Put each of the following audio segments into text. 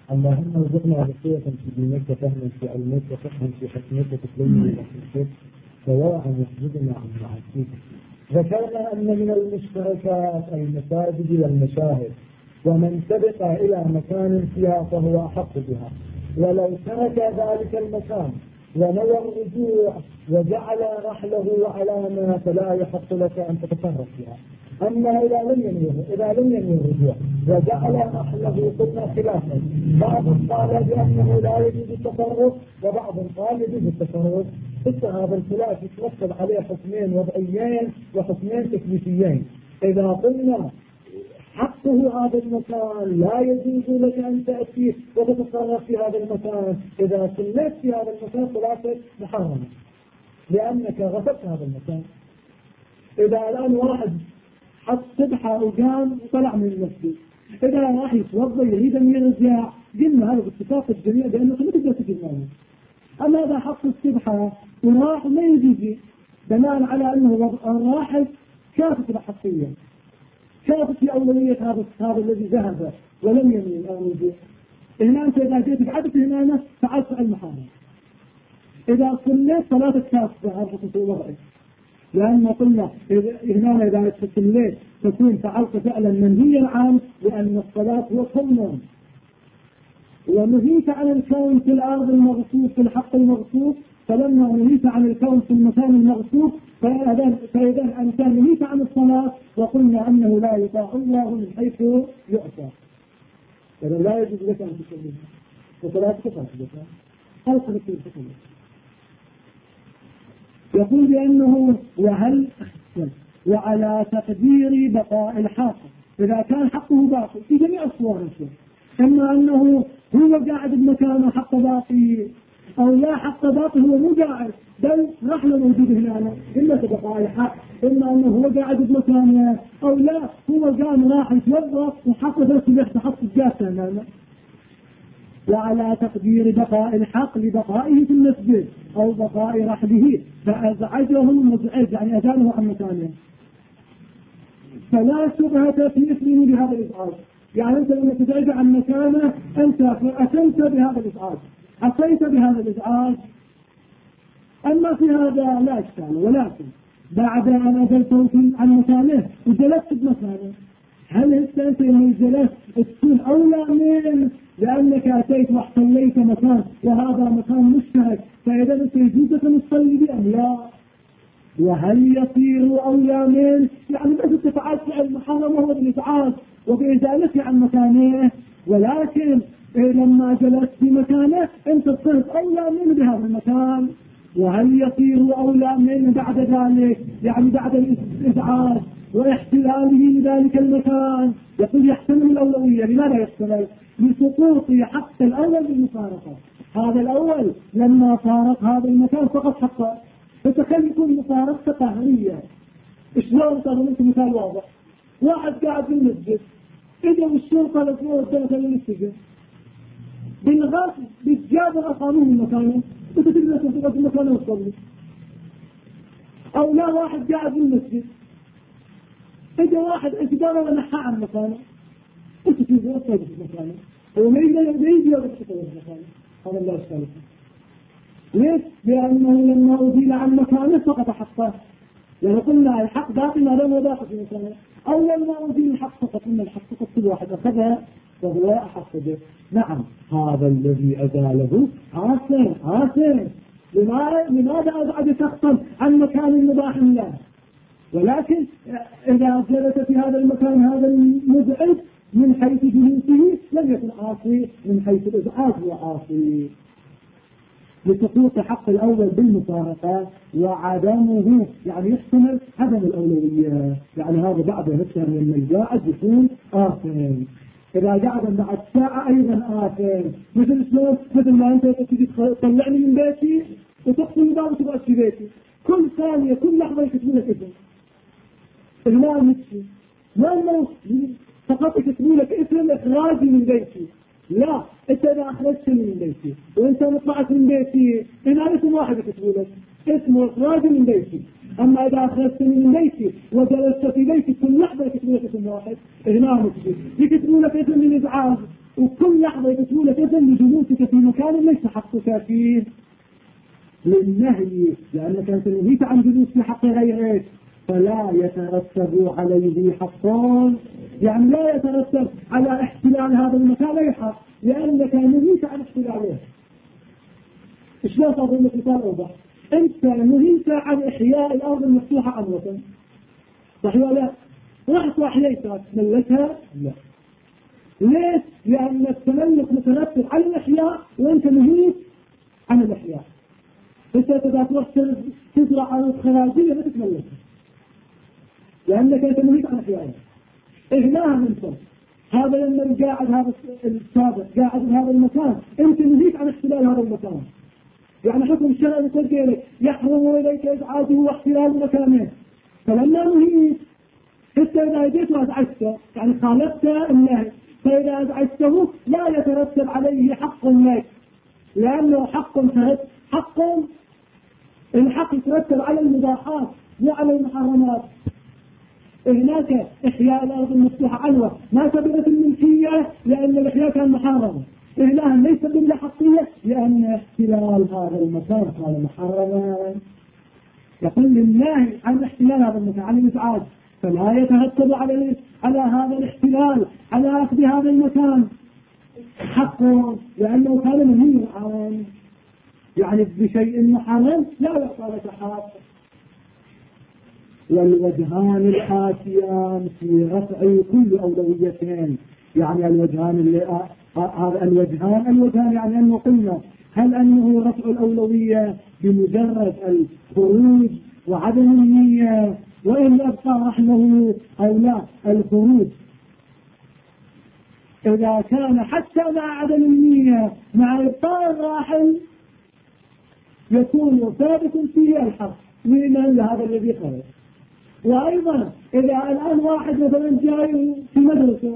اللهم ارزقنا بصيرة في دينك وفهما في علمك وفقها في حكمك وتسليما لأخلاقك سواء يحجبنا عن معاصيك. ذكرنا أن من المشتركات المساجد والمشاهد، ومن سبق إلى مكان فيها فهو أحق بها، ولو ترك ذلك المكان ونوى الرجوع وجعل رحله علامة فلا يحق لك أن تتصرف فيها. أما إذا لم ينوي الرجوع وجعل رحله قلنا خلافا، بعض قال بأنه لا يجوز التصرف وبعض قال يجوز التصرف. هذا الخلاف يترتب عليه حكمين وضعيين وحكمين تكليفيين. إذا قلنا حقه هذا المكان لا يجوز لك أن تأتي وتتصرف في هذا المكان، إذا صليت في هذا المكان صلاتك محرمة لأنك غفلت هذا المكان. إذا الآن واحد حط سبحة وقام وطلع من المسجد، إذا راح يتوضا يريد أن يرجع قلنا هذا باتفاق الجميع بأنه ما تقدر تجي معه. أما إذا حط السبحة وراح ما يجي بناء على أنه الراحل كافة الحقية، كافة في أولوية هذا الذي ذهب ولم ينوي الرجوع. هنا أنت إذا جيت بعدة هنا فعلت المحرم. إذا صليت صلاتك كافة في وضعك، لأن قلنا هنا إذا صليت تكون فعلت فعلا منهيا عنه، لأن الصلاة هو كون، ونهيت عن الكون في الأرض المغصوب في الحق المغصوب، فلما نهيت عن الكون في المكان المغصوب فإذا أنت نهيت عن الصلاة، وقلنا أنه لا يطاع الله من حيث يؤتى، إذا لا يجوز لك أن تصلي وصلاتك فاسدة خلق لك الحكم. يقول بأنه وعلى تقدير بقاء الحق إذا كان حقه باقي في جميع الصور، إما أنه هو قاعد بمكانه حق باقي، أو لا حق باقي هو مو قاعد بل رحل موجود هنا إلا بقاء الحق، إما أنه هو قاعد بمكانه أو لا هو قام راح يتوظف وحط ذلك تحط الجاسة أمامه. وعلى تقدير بقاء الحق لبقائه في المسجد أو بقاء رحله فأزعجه المزعج يعني أزاله عن مكانه، فلا شبهة في اسمه بهذا الإزعاج. يعني أنت لما تزعج عن مكانه أنت أتمت بهذا الإزعاج، عصيت بهذا الإزعاج. أما في هذا لا إشكال، ولكن بعد أن أزلته عن مكانه وجلست بمكانه، هل أنت لما جلست تكون أولى من لأنك أتيت واحتليت مكان وهذا مكان مشترك، فإذا أنت يجوزك أن تصلي به أم لا؟ وهل يصير أولى من يعني بس تفعل فعل محرم وهو بالإزعاج وبإزالته عن مكانه، ولكن لما جلست في مكانه أنت صرت أولى منه بهذا المكان. وهل يصير أولى منه بعد ذلك يعني بعد الإزعاج واحتلاله لذلك المكان؟ يقول يحتمل الأولوية. لماذا يحتمل؟ لسقوط حق الأول بالمفارقة. هذا الأول لما فارق هذا المكان فقط حقه، فتخيل يكون مفارقة قهرية. شلون تضمنت مثال واضح؟ واحد قاعد في المسجد إذا الشرطة لفوه الدرجة للسجن بالغصب بالجابر أقاموه من مكانه وتتجلس تنتقل في مكانه وتصلي. أو لا واحد قاعد في المسجد إذا واحد اجباره ونحى عن مكانه وتتجلس وتصلي في مكانه، هو ما يجي يوضح في مكانه. هذا الله يسأله ليش؟ لأنه لما أزيل عن مكانه فقط حقه. يعني قلنا الحق باقي ما دام باقي في مكانه، أو لما أزيل الحق فقط إن الحق فقط كل واحد أخذها وهو أحق به. نعم هذا الذي أزاله عاصم. لماذا أبعد شخصا عن مكان مباح له؟ ولكن إذا جلس في هذا المكان هذا المزعج من حيث جلوسه لم يكن عاصي، من حيث الإزعاج هو عاصي. لسقوط حق الأول بالمفارقة وعدمه يعني يحتمل عدم الأولوية، يعني هذا بعد نفسه من القاعد يكون آثم. إذا قعد بعد ساعة أيضا آثم. مثل ما أنت تجي تطلعني من بيتي وتقصي الباب وتبقى في بيتي كل ثانية كل لحظة يكتبون لك اسم إغلاء نفسي ما فقط يكتبون لك اسم إخراجي من بيتي. لا انت اذا اخرجتني من بيتي وانت طلعت من بيتي هنا اسم واحد يكتبوا لك اسمه اخراج من بيتي. اما اذا اخرجتني من بيتي وجلست في بيتي كل لحظه يكتبوا لك اسم واحد هنا يكتبوا لك اسم الازعاج، وكل لحظه يكتبوا لك أنت في مكان ليس حقك فيه للنهي، لأنك أنت نهيت عن جلوس في حق غيرك، فلا يترتب عليه حق، يعني لا يترتب على احتلال هذا المكان أي حق، لأنك نهيت عن احتلاله. شلون أظن مثال أوضح؟ أنت نهيت عن إحياء الأرض المفتوحة عامة، صحيح ولا لا؟ رحت وأحييتها، تملكها؟ لا. ليش؟ لأن التملك مترتب على الإحياء وأنت نهيت عن الإحياء. أنت إذا تروح تزرع أرض خراجية ما تتملكها، لأنك أنت نهيت عن إحيائها. إغناها أنت، هذا لما قاعد هذا السابق قاعد في هذا المكان، أنت نهيت عن احتلال هذا المكان. يعني حكم الشرع يقول لك يحرم إليك إزعاجه واحتلال مكانه، فلما نهيت حتى إذا جئت وأزعجته يعني خالفت النهي، فإذا أزعجته لا يترتب عليه حق لك، لأنه حق فرد، الحق يترتب على المباحات مو على المحرمات. هناك إحياء الأرض المفتوحة عنوة ما سببت الملكية لأن الإحياء كان محرما، إهلاها ليس بالله حقية لأن احتلال هذا المكان كان محرما. يقول لله عن احتلال هذا المكان عن الإزعاج، فلا يترتب على هذا الاحتلال على أخذ هذا المكان حقه، لأنه كان منهي عنه، يعني بشيء محرم لا يعطى لك حق. والوجهان الآتيان في رفع كل أولويتين، يعني الوجهان يعني أنه قلنا هل أنه رفع الأولوية بمجرد الخروج وعدم النية وإن أبقى رحمه أو لا. الخروج إذا كان حتى مع عدم النية مع إبقاء الراحل يكون ثابت فيه الحق لمن لهذا الذي خرج. وأيضا إذا الآن واحد مثلا جاي في مدرسة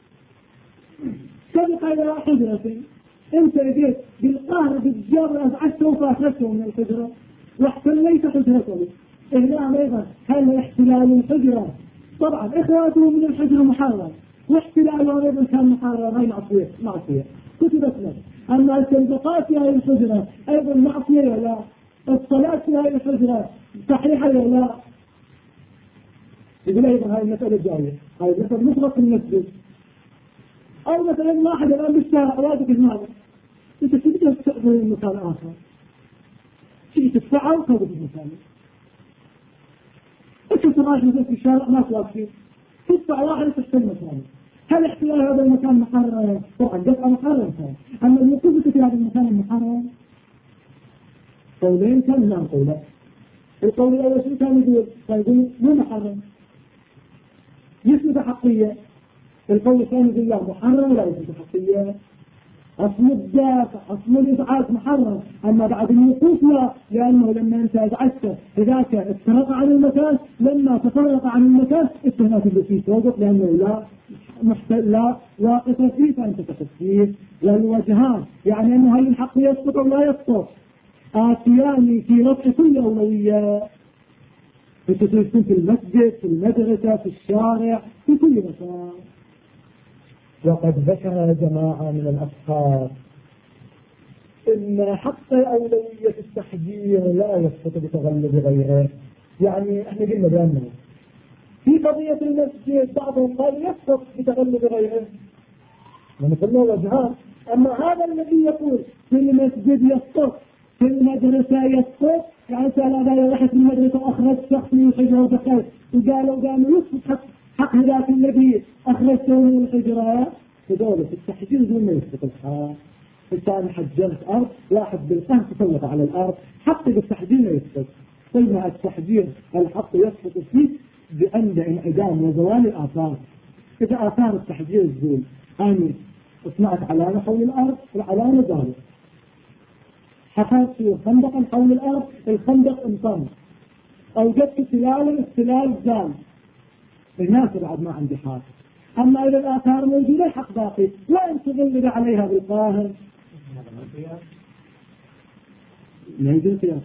سبق إلى حجرة، أنت جيت بالقهر بالجبر أزعجته وفاخرته من الحجرة واحتليت حجرته، إهلام أيضا هل احتلال الحجرة طبعا إخراجه من الحجرة محرم، واحتلاله أيضا كان محرم أي معصية كتبت لك. أما البقاء في هذه الحجرة أيضا معصية لا، الصلاة في هذه الحجرة صحيحة لا. يقول أيضا هذه المسألة جاية، هذه المسألة مطلق المسجد، أو مثلا واحد الآن بالشارع واجب المال، أنت تبدأ تستقبل مكان آخر، تيجي تدفعه وتوقف المكان، أنت تراجع مثلا في الشارع ما توقفين، تدفع واحد تحتل مكانه. هل احتلال هذا المكان محرم؟ طبعا دفع محرم كان، أما الوقوف في هذا المكان المحرم قولين كان لا قوله. القول الأول شو كان يقول مو محرم يثبت حقية، القول الثاني يقول لا محرم ولا يثبت حقية. أصل الدافع أصل الإزعاج محرم، أما بعد الوقوف لا، لأنه لما أنت أزعجته إذاك افترق عن المكان، لما تفرق عن المكان اتهمت فيه توقف لأنه لا واقف فيه فأنت تقف فيه. والوجهان يعني أنه هل الحق يسقط أو لا يسقط آتيان في رفع كل أولوية، في المسجد في المدرسة في الشارع في كل مكان. وقد ذكر جماعة من الأصحاب إن حق أولوية التحجير لا يسقط بتغلب غيره. يعني احنا قلنا بأنه في قضية المسجد بعضهم قال يسقط بتغلب غيره، ونقول له وجهان. أما هذا الذي يقول في المسجد يسقط في المدرسة يسقط، يعني سأل هذا رحت المدرسة وأخرج شخص من الحجرة ودخلت وقالوا يسقط حق ذاك الذي أخرجته من الحجرة، فدولة التحجير دون ما يسقط الحق. الثاني حجرت أرض واحد بالقهر تسلط على الأرض، حق بالتحجير ما يسقط. قلنا التحجير الحق يسقط فيه بأن انعدام وزوال الآثار. إذا آثار التحجير الزول أن اصنعت علامة حول الأرض، العلامة زالت. حفرت في خندقا حول الأرض، الخندق انطمس. أوجدت السلال زال، الناس بعد ما عندي حاجة. أما إذا الآثار موجودة الحق باقي، وإن تغلب عليها بالقاهر ما يجي قياس.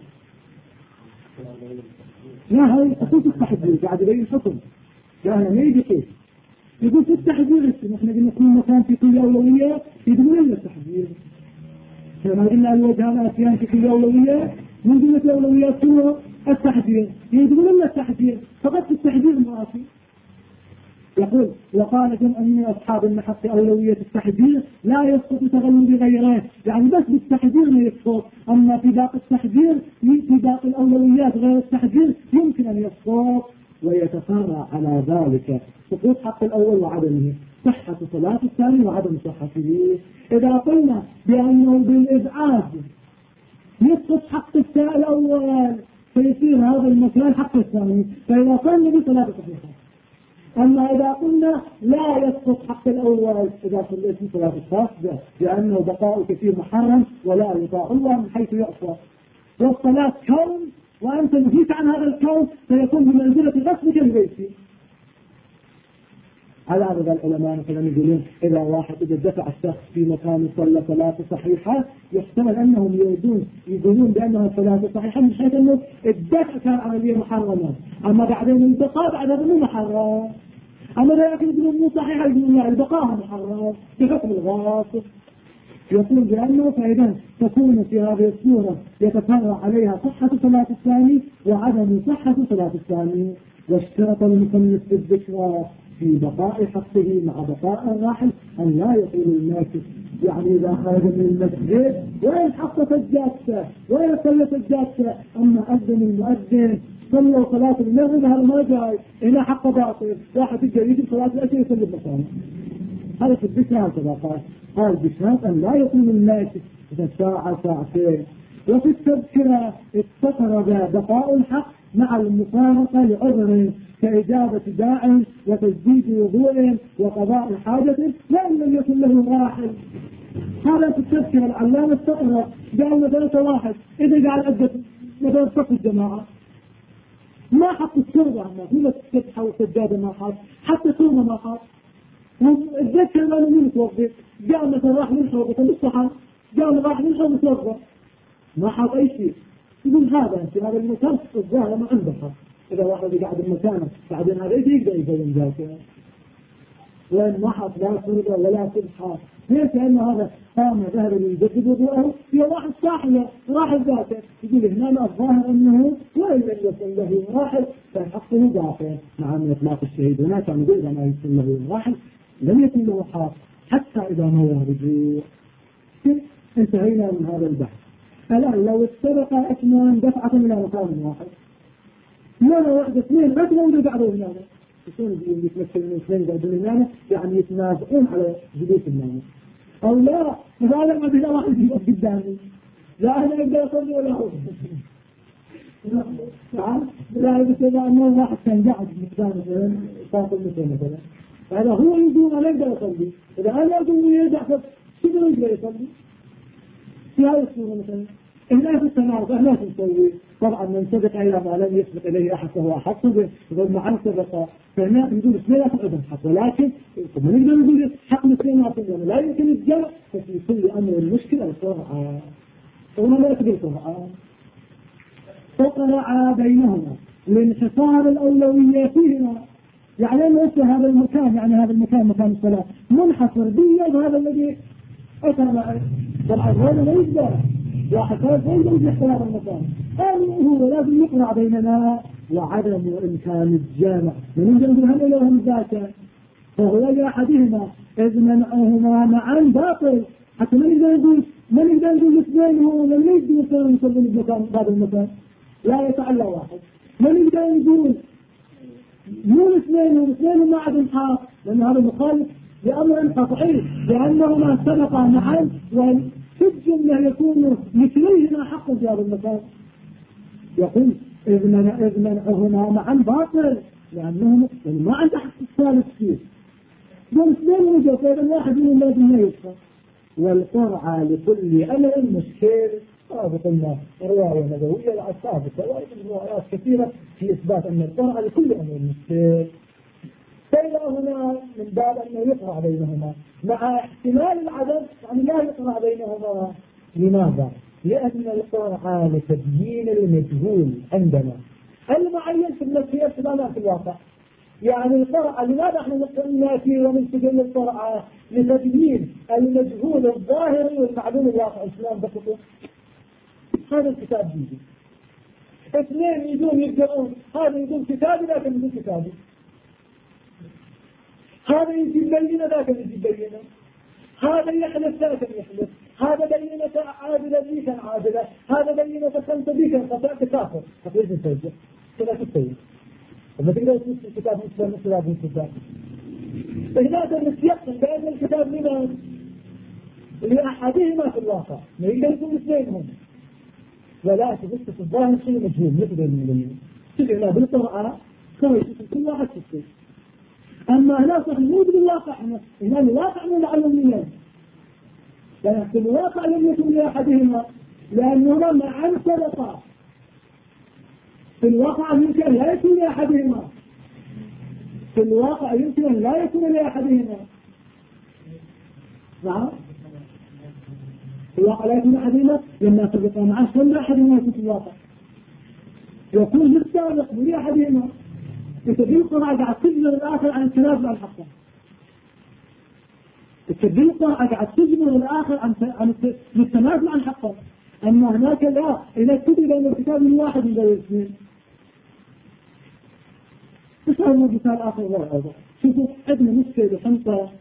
لا هاي خصوص التحذير قاعد يبين حكم، لا ما يجي قياس. يقول في التحذير احنا قلنا كل مكان في كل أولوية يقولون لنا التحذير. ما قلنا الوجهان الأساسيان في الأولوية من جملة الأولويات هو التحذير، يقولون لنا التحذير فقط في التحذير مراسي. يقول وقال جمع من أصحاب المحق أولوية التحذير لا يسقط تغلب غيره، يعني بس بالتحذير ما يسقط، أما في باقي التحذير في باقي الأولويات غير التحذير يمكن أن يسقط. ويتفرع على ذلك سقوط حق الأول وعدمه، صحة صلاة الثاني وعدم صحته. إذا قلنا بأنه بالإبعاد يسقط حق الأول فيصير هذا المكان حق الثاني، فإذا قلنا بصلاة صحيحة. أما إذا قلنا لا يسقط حق الأول إذا صليت في صلاة الخاصة لأنه بقاء كثير محرم ولا يطاع الله من حيث يعصى، والصلاة كون وأنت نهيت عن هذا الكون فيكون بمنزلة غصبك البيتي. على هذا العلماء مثلا يقولون إذا دفع الشخص في مكان صلى صلاة صحيحة يحتمل أنهم يقولون بأنها صلاة صحيحة من حيث أنه الدفع كان عملية محرمة، أما بعدين البقاء بعد هذا مو محرم. أما لكن يقولون مو صحيحة يقولون لا البقاء محرم بحكم الغاصب. يقول بأنه فإذا تكون في هذه الصورة يتفرع عليها صحة صلاة الثاني وعدم صحة صلاة الثاني. واشترط المصنف في الذكرى في بقاء حقه مع بقاء الراحل أن لا يكون الماكس، يعني إذا خرج من المسجد وين حق سجادته وين صلى سجادته، أما أذن المؤذن صلوا صلاة المغرب هذا ما جاي هنا حق باطل، واحد يجي يجي صلاة العشاء يصلي بمكانه. هذا في الذكرى هكذا قال بشرط أن لا يكون الماكس إذا ساعة ساعتين. وفي التذكرة استقرب بقاء الحق مع المفارقة لعذر كإجابة داع وتجديد وضوء وقضاء حاجة لأن لم يكن له راحل. هذا في التذكرة العلامة استقرب قال مثلا واحد إذا قاعد أدت مثلا صف الجماعة ما حط الشرطة ما تفتح والسجادة ما حط حتى صورة ما حط، الذكر ما نمين متوضي قال مثلا راح منحوضة بالصحة قال راح منحوضة متوضى ما حط أي شيء. يقول هذا في هذا المكان الظاهر ما عنده حق. إذا واحد قاعد بمكانه بعدين هذا يقدر يبين ذلك وين ما حط لا فرضة ولا سبحة، ليش؟ لأن هذا قام ذهب يجدد وضوءه في واحد صاحبه راح ذاته. يقول هنا الظاهر أنه وإن لم يكن له راحل فحقه باقي مع أن إطلاق الشهيد هناك كان يقول إذا ما يكون له راحل لم يكن له حق حتى إذا نوى رجوع. انتهينا من هذا البحث. الآن لو اتفق اثنان دفعة إلى مكان واحد مرة واحدة اثنين بس موجود قعدوا هنا يكون يتمثل من اثنين قاعدين هنا يعني يتنازعون على جلوس الناس أو لا مثلا ما بلا واحد يقف قدامي لا أنا أقدر أصلي ولا هو لا بس إذا أنه واحد كان قاعد مكان مثلا فاصل مثلا هذا هو يقول أنا أقدر أصلي، إذا أنا أقول يرجع شو يقدر يصلي في هذا الصورة مثلا. هنا في التناقض هنا نسوي طبعا من سبق إلى ما لم يسبق إليه أحد فهو أحق به ثم عن سبق فهنا نقول اثنين أحد حق، ولكن ثم نقدر نقول حق الاثنين لا يمكن الجمع ففي كل أمر المشكلة القرعة وما لا يقدر القرعة فقرع بينهما لانحصار الأولوية فيهما، يعني أنه هذا المكان يعني هذا المكان مكان الصلاة منحصر به وهذا الذي أثر معه طبعا هذا لا يقدر واحد لا يجب اختلاف المكان هو لازم يقرع بيننا وعدم إمكان الجامع من يجب أن هل لهم ذاك فهو لأحدهما إذ منعهما معا باطل حتى من يقدر يقول اثنين هو لم يجب أن يصلي المكان هذا المكان لا يتعلى واحد، من يقدر يقول مو اثنين ما عدم حق لأن هذا مخالف لأمر قطعي لأنهما سبقا معا في الجملة يكون مثليهما حق في هذا المكان. يقول إذ منعهما معا باطل لأنهم ما عنده حق الثالث فيه دون اثنين وجه فإذا واحد منهم لازم يدفع. والقرعة لكل أمر مشكل ثابت لنا رواية نبوية ثابتة وروايات كثيرة في إثبات أن القرعة لكل أمر مشكل. فإذا هنا من باب أنه يقرع بينهما مع احتمال العدم يعني لا يقرع بينهما. لماذا؟ لأن القرعة لتبيين المجهول عندنا المعين في النفسية لا في الواقع يعني القرعة لماذا احنا نأتي ونستدل القرعة؟ لتبيين المجهول الظاهري والمعلوم الواقع. الإسلام بسطه هذا الكتاب جيد، اثنين يجون يبدأون، هذا يقول كتابي لكن يقول كتابي، هذا يجيب بينة ذاك يجيب بينة، هذا يحلف ذاك يحلف، هذا بينة عادلة ذي كان عادلة، هذا بينة خمسة ذي كان خطأ كافر. فليش نسجل كذا تسوي؟ وما تقدر تنسي الكتاب مثل هذا الكتاب. فهذا نتيقن بأن الكتاب لمن؟ لأحدهما في الواقع، ما يقدر يكون اثنينهم. ولا تبث في الظاهر شيء مجهول مثل المؤمنين. تجعلها بالقرآن كويس كل واحد تسوي. أما هنا صحيح بالواقع، هنا الواقع من العلميين، لأن في الواقع لم يكن لأحدهما لأنهما معا سبقا. في الواقع يمكن أن لا يكون لأحدهما، في الواقع يمكن أن لا يكون لأحدهما. نعم، في الواقع لا يكون أحدهما لما سبقا معا فلا أحدهما يكون في الواقع، يكون للسابق لأحدهما. يتبين القرآن قاعد تجبر الآخر عن التنازل عن حقه، يتبين القرآن قاعد تجبر الآخر عن التنازل عن حقه. أما هناك لا، إذا كتب أن الكتاب من واحد من الاثنين. اسألوا مثال آخر والله. شوفوا عندنا مسكة خمسة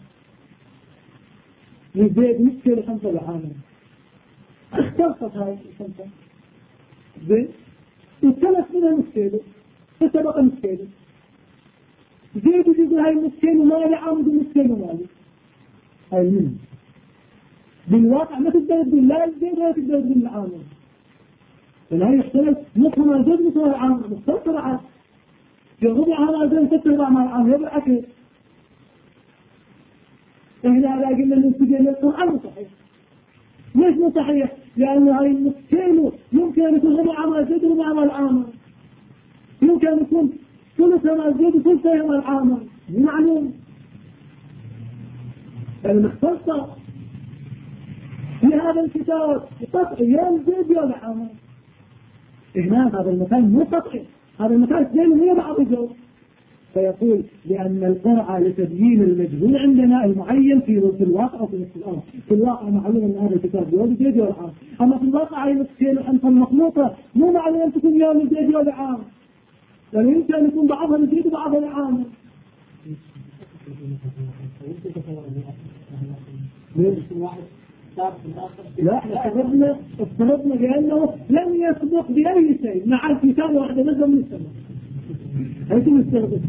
لزيد، مسكة خمسة لعامل، اختلفت هاي الخمسة زين، وثلاث منها مسكة فسبق مسكة. زيد يقول هاي مسكين ومالي، عامل مسكين ومالي، هاي منه. بالواقع ما تقدر تقول لا الزيد ولا تقدر تقول العامل، لأن هاي يختلف مفهوم الزيد مثل العامل مختلف العامل. يغضي على الزيد تتبع مع العامل يبقى أكيد. إحنا لا قلنا المسكين القرآن صحيح. ليش مو صحيح؟ لأن هاي المسكين يمكن أن يكون غضي على الزيد ومع العامل، يمكن أن يكون ثلث ما الزيد وثلث ما العامل، معلوم. المختصة في هذا الكتاب قطعي يا الزيد يا العامل. هنا هذا المكان مو قطعي، هذا المكان اثنين هي بعض الجو. فيقول لأن القرعة لتبيين المجهول عندنا المعين في الواقع وفي الأرض. في الواقع معلوم أن هذا الكتاب يا الزيد يا العامل، أما في الواقع هي مسكين الخمسة المخلوطة مو معلوم أن تكون يا الزيد يا العامل، لأن يمكن أن يكون بعضها الزيد وبعضها العامل. لا افترضنا بأنه لم يسبق بأي شيء مع الكتاب واحدة نزل من السماء. هيكون السبب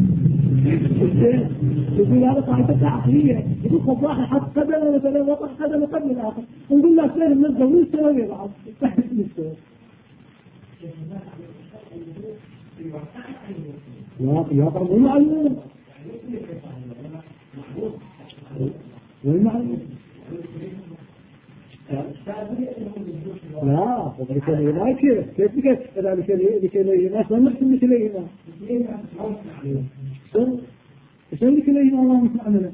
يقول هذا قاعدة عقلية، يقول خضاحي حط قدم مثلا وطح قدم قبل الآخر، نقول له سير نزل من السماء بعض تحت السماء. لا طبعا المعلوم والمعلوم لا لا كيف لكي الناس ما نحكم مثليهما. شو لكليهما الله مش عمله؟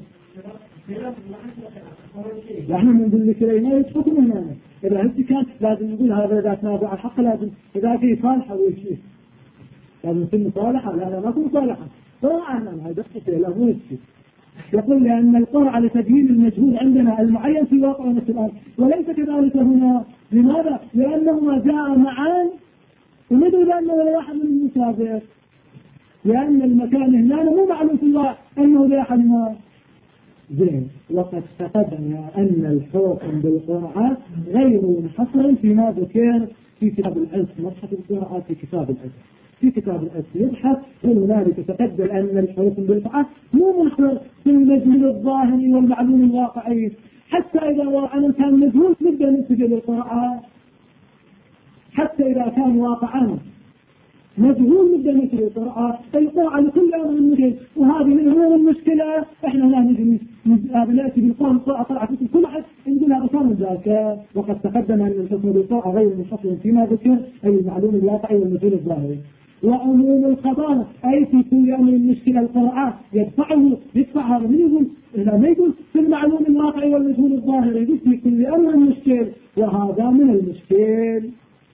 احنا نقول لكليهما يتحكم هنا. إذا هدي كان لازم نقول هذا إذا تنازع الحق لازم إذا في صالحة ويشيه لازم يكون مصالحة. لا ما يكون مصالحة طبعا أنا هذا قصة لا مو يشيه. يقول لأن القرعة لتبيين المجهول عندنا المعين في واقع مثل الأرض، وليس كذلك هنا. لماذا؟ لأنهما جاء معا وندري بأنه لا أحد من المشابه، لأن المكان هنا مو معلوم في الله أنه لا أحد ما زين. وقد تقدم أن الحكم بالقرعة غير منحصر فيما ذكر في كتاب الألف. مصحف القرعة في كتاب الألف، في كتاب الألف يبحث هنالك تقدم أن الحكم بالقرعة مو منحصر في المجهول الظاهري والمعلوم الواقعي. حتى إذا وقعنا كان مجهول نبدأ نسجل القرعة، حتى إذا كان واقعا مجهول نبدأ نسجل القرعة. القرعة لكل أمر مجهول، وهذه من أمور المشكلة. إحنا لا نجي نأتي بالقرعة القرعة طلعت كل حد نقول هذا كان ذاك. وقد تقدم أن الحكم بالقرعة غير منحصر فيما ذكر أي المعلوم الواقعي والمجهول الظاهري. وعموم القضاء أي في كل أمر المشكلة القرعة يدفع هذا من يقول إذا ما يقول في المعلوم الواقعي والمجهول الظاهري، يقول في كل أمر المشكل، وهذا من المشكل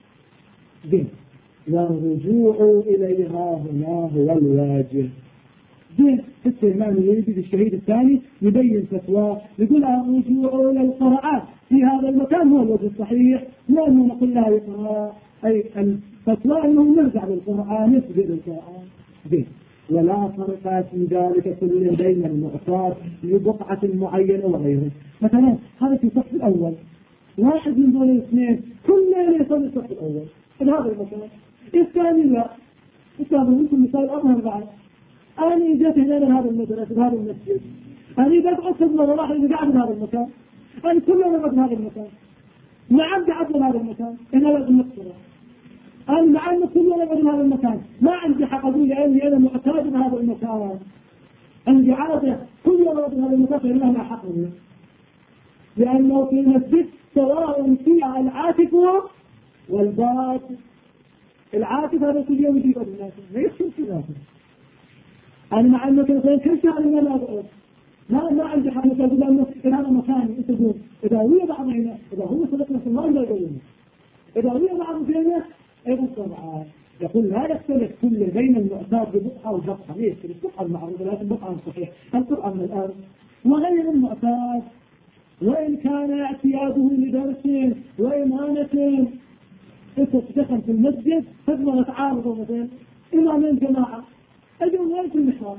به. والرجوع إليها هنا هو الواجب. زين السلمان يجي الشهيد الثاني يبين فتوى يقول الرجوع إلى القراءات في هذا المكان هو الوجه الصحيح، لأنه نقول لها يقرأ أي الفتوى أنه نرجع للقرآن يسجد القرآن زين. ولا فرق في ذلك كل بين المعتاد لبقعة معينة وغيره. مثلا هذا في الصف الأول، واحد من دول الاثنين كل ليلة يصلي الصف الأول في هذا المكان، الثاني لا. استاذ ممكن مثال أظهر بعد، أنا جيت هنا لهذا المدرسة في هذا المسجد، أنا بقعد خدمة واحد اللي قاعد في هذا المكان، أنا كل يوم أقعد في هذا المكان، نعم قاعد في هذا المكان، هنا لازم نقصره. أنا مع أن كل يوم أقعد في هذا المكان ما عندي حق أقول لأني أنا معتاد في هذا المكان، عندي عادة كل يوم أقعد في هذا المكان فإنه لا حق منه، لأنه في المسجد سواء في العاكف والباطل. العاكف هذا كل يوم يجيب الناس ما يخشن في ذاته. أنا مع أنه كل شهر ما لا أقعد ما عندي حق مثلا لأنه إن هذا مكاني أنت تقول إذا هو بعض هنا إذا هو صدقنا في الله لا يقولنا إذا هو بعض هنا أيضا طبعا يقول لا يختلف كل بين المعتاد ببقعة وبقعة. ليش؟ البقعة المعروفة لكن بقعة صحيح القرآن من الآن وغير المعتاد، وإن كان اعتياده لدرس وإمانة. أنت تدخل في المسجد تضمن تعارض مثلا إمامين جماعة أجل وين في المحراب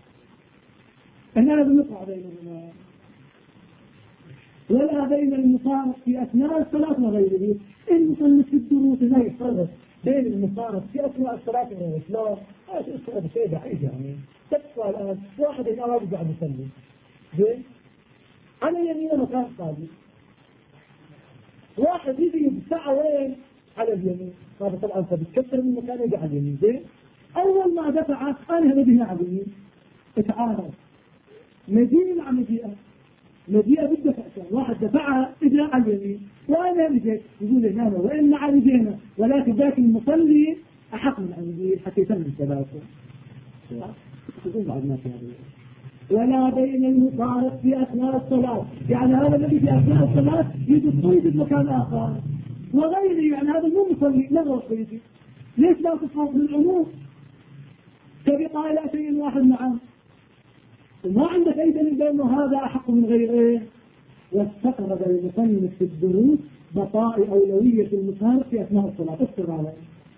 هنا بنقع بينهما، ولا بين المفارق في أثناء الصلاة وغيره. المصلي في الدروس لا يفرق بين المفارق في أثناء الصلاة وغيره. لا هذا شيء بعيد يعني. تبقى الآن واحد الأرض قاعد يصلي زين على يمين مكان صادق، واحد يجي يدفع وين على اليمين، هذا طبعا فبتكسر من مكان يجي على اليمين زين. أول ما دفع أنا هنبه على اليمين اتعارض مجيء مع مجيئة بالدفع، واحد دفعها إجا على اليمين وأنا مجيت يقول هنا وإن مع رجينا، ولكن ذاك المصلي أحق من عندي حتى يتم ثلاثة يقول بعد ما فيه. ولا بين المفارق في أثناء الصلاة، يعني هذا الذي في أثناء الصلاة يجب مكان آخر وغيره، يعني هذا مو مصلي نظر سيدي. ليش لا تصحب للعموم تبقى لا شيء واحد معه وما عندك أي دليل بأنه هذا أحق من غيره. واستقرب المصنف في الدروس بقاء أولوية المفارق في أثناء الصلاة. اصبر عليه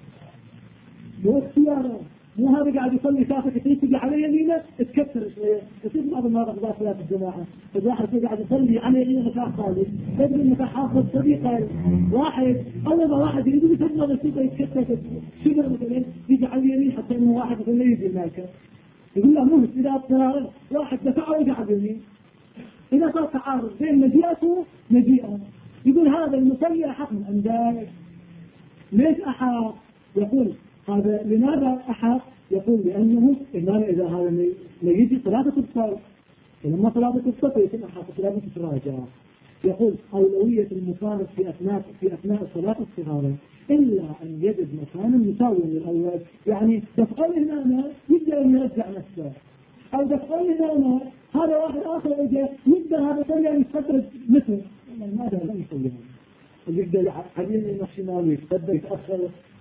مو اختياره، مو هذا قاعد يصلي شافك تيجي على يمينه تكسر شويه تصير بعض المرات غضاء صلاه الجماعه، الواحد قاعد يصلي على يمينه مكان خالي تدري انك حافظ طريقه واحد اول ما واحد يريد يسمى بسيطه يتكسر شبر مثلا يجي على اليمين حتى انه واحد مثلا يجي هناك يقول له مو اذا اضطرار واحد دفعه ويجي على اليمين. اذا صار تعارض بين مجيئته مجيئه يقول هذا المصلي احق من عندك. ليش احق؟ يقول هذا لماذا أحق؟ يقول لأنه إذا هذا ما يجي صلاة تبطل، ولما صلاة تبطل يتم أحق صلاة تتراجع. يقول أولوية المفارق في أثناء الصلاة الصغارى إلا أن يجد مكانا مساويا للأول، يعني دفعه هنا يبدأ أن يرجع نفسه، أو دفعه هنا هذا واحد آخر يبدأ هذا صلي أن يتفترج مثل ماذا لا يصلي يبدأ حديث الشمال يتبدأ يتأخر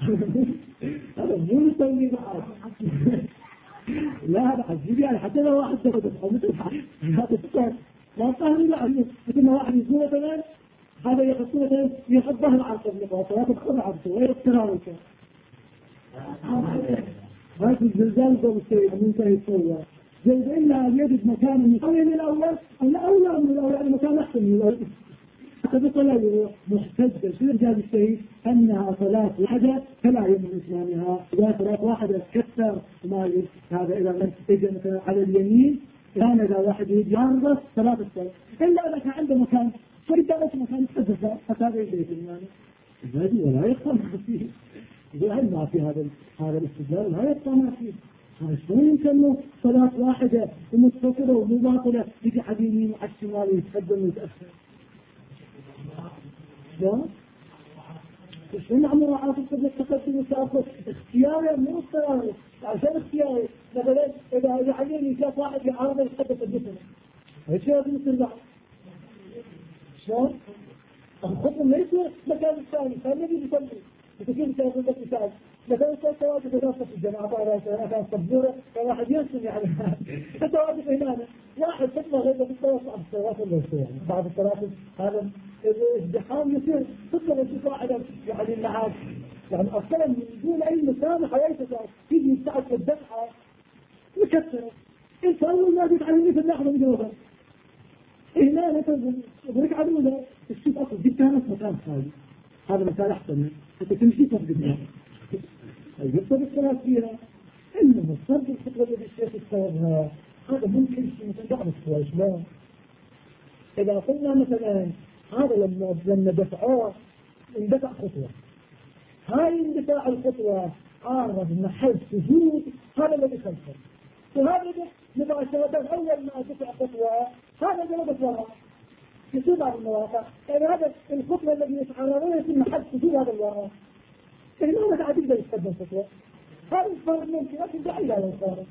هذا مو يسوي بعض لا هذا حجيب يعني حتى لو واحد دخل أو مثل هذا الثاني ما فهم لا مثل ما واحد يسوي مثلا هذا يحط مثلا يحط ظهر على الطبيعة وصلاة الخضر عبده غير اضطرار كان هذا الزلزال ده بالسيء منتهي يتسوى جيد إلا أن يجد مكان يسوي من الأول أولى من الأول يعني مكان أحسن من الأول. فبطلع محتجة شو رجال الشيء أنها صلاة واحدة فلا يمكن إسلامها. إذا صلاة واحدة تكسر ما هذا إذا لم تجي مثلا على اليمين كان إذا واحد يجي عرض صلاة الصلاة إلا إذا كان عنده مكان فريدة بس مكان يتحدث حتى هذا يجي في المعنى هذه ولا يخطر فيه. إذا هل ما في هذا الاستدلال لا يخطر ما فيه. شلون يمكن صلاة واحدة ومتصلة ومباطلة يجي على اليمين وعلى الشمال ويتقدم ويتأخر لا شنو عمره على فكرة التقدم والتأخر اختياري مو اضطراري عشان اختياري مثلا إذا يعيني شاف واحد يعارض يتقدم الجسم ايش لازم يصير بعد؟ شلون؟ الخطوة ليس مكان الثاني ثاني يجي يصلي كيف يسوي لك مثال مثلا تواجد دراسة في الجامعة كان صبورة كان واحد يرسم يعني تواجد هنا واحد تطلع غير بالتواصل عن الصلوات والوصول يعني بعض الصلوات هذا ازدحام يصير تطلع وتشوف واحد يعني معاك يعني أصلا من دون أي مسامحة أي تساعد تيجي يساعد في الدفعة يكسر انت أول ما تتعلم في اللحظة من جوابها هنا مثلا بريك عدوله تشوف أصلا دي كانت مكان خالي هذا مثال أحسن أنت تمشي تفقدها يقصد الصلاة فيها إنما الصرف الخطوة الذي الشيخ استوردها هذا ممكن شيء مثل بعض الصور لا إذا قلنا مثلا هذا لما دفعوه اندفع خطوة هاي اندفاع الخطوة عارض محل سجود هذا الذي خلفه وهذا مباشرة أول ما دفع خطوة هذا جلبت وراء يصير بعض المواقع يعني هذا الخطوة الذي يتعرضون في محل سجود هذا الوراء يعني ما متى تقدر يستخدم خطوة هذا الفرق ممكن لكن بعيد على الفرق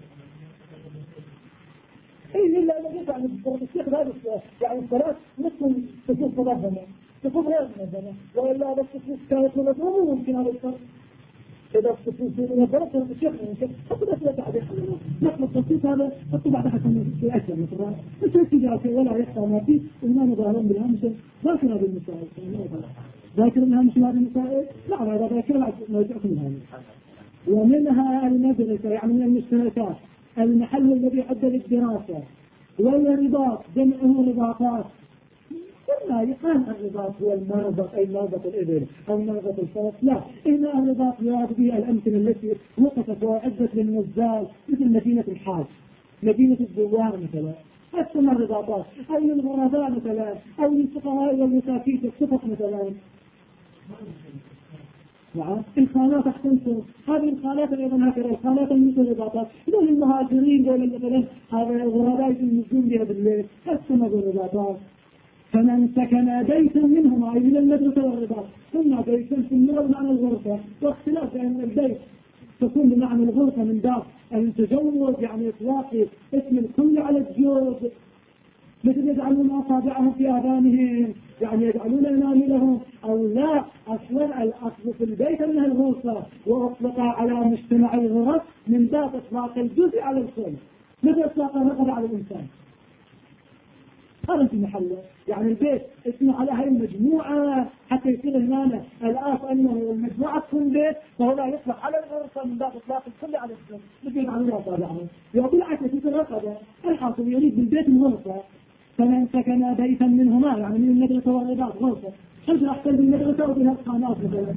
إيه إلا إذا جيت عن الشيخ هذا يعني الصلاة مثل تكون منظمة تكون غير منظمة وإلا بس الصفوف كانت منظمة ممكن هذا الفرق إذا الصفوف منظمة الشيخ ممكن حتى بس لا تعدي نحن التصويت هذا حتى بعد حسن في أكثر مثلا مش يتجاوز ولا يحصى ما فيه وما نظهرون بالهمش ذاكر هذه المسائل ذاكر الهمش هذه المسائل لا هذا ذاكر ما يتعرف الهمش ومنها المدرسة يعني من المشتركات المحل الذي عد للدراسة والرباط جمعه رباطات قلنا يقال الرباط هو المربط أي مربط الإبل أو مربط الفرس لا إن الرباط يراد به الأمثلة التي وقفت وأعدت للنزال مثل مدينة الحاج مدينة الزوار مثلا أسمى الرباطات أو للغرباء مثلا أو للفقراء والمساكين الصفق مثلا نعم الخانات احسنتم هذه الخانات ايضا هكذا الخانات مثل الرباطات دول المهاجرين دول مثلا هذا الغرباء ينزلون بها بالليل اسمى بالرباطات فمن سكن بيتا منهما اي من المدرسه والرباط ثم بيتا في اللغه بمعنى الغرفه واختلاف بين البيت تكون بمعنى الغرفه من باب التجوز يعني اطلاق اسم الكل على الجوز مثل يجعلون أصابعهم في آذانهم يعني يجعلون أناملهم أو لا أصلا الأصل في البيت أنها الغرفة وأطلق على مجتمع الغرف من باب إطلاق الجزء على الكل مثل إطلاق الرقبة على الإنسان هذا في محله يعني البيت اسمه على هاي المجموعة حتى يصير هنا الآف أنه المجموعة تكون بيت فهو لا يطلق على الغرفة من باب إطلاق الكل على الكل مثل يجعلون أصابعهم يقول عكس في الرقبة الحاصل يريد بالبيت الغرفة فمن سكن بيتا منهما يعني من المدرسة والرباط غرفة حجر أحسن بالمدرسة وبها الخانات مثلا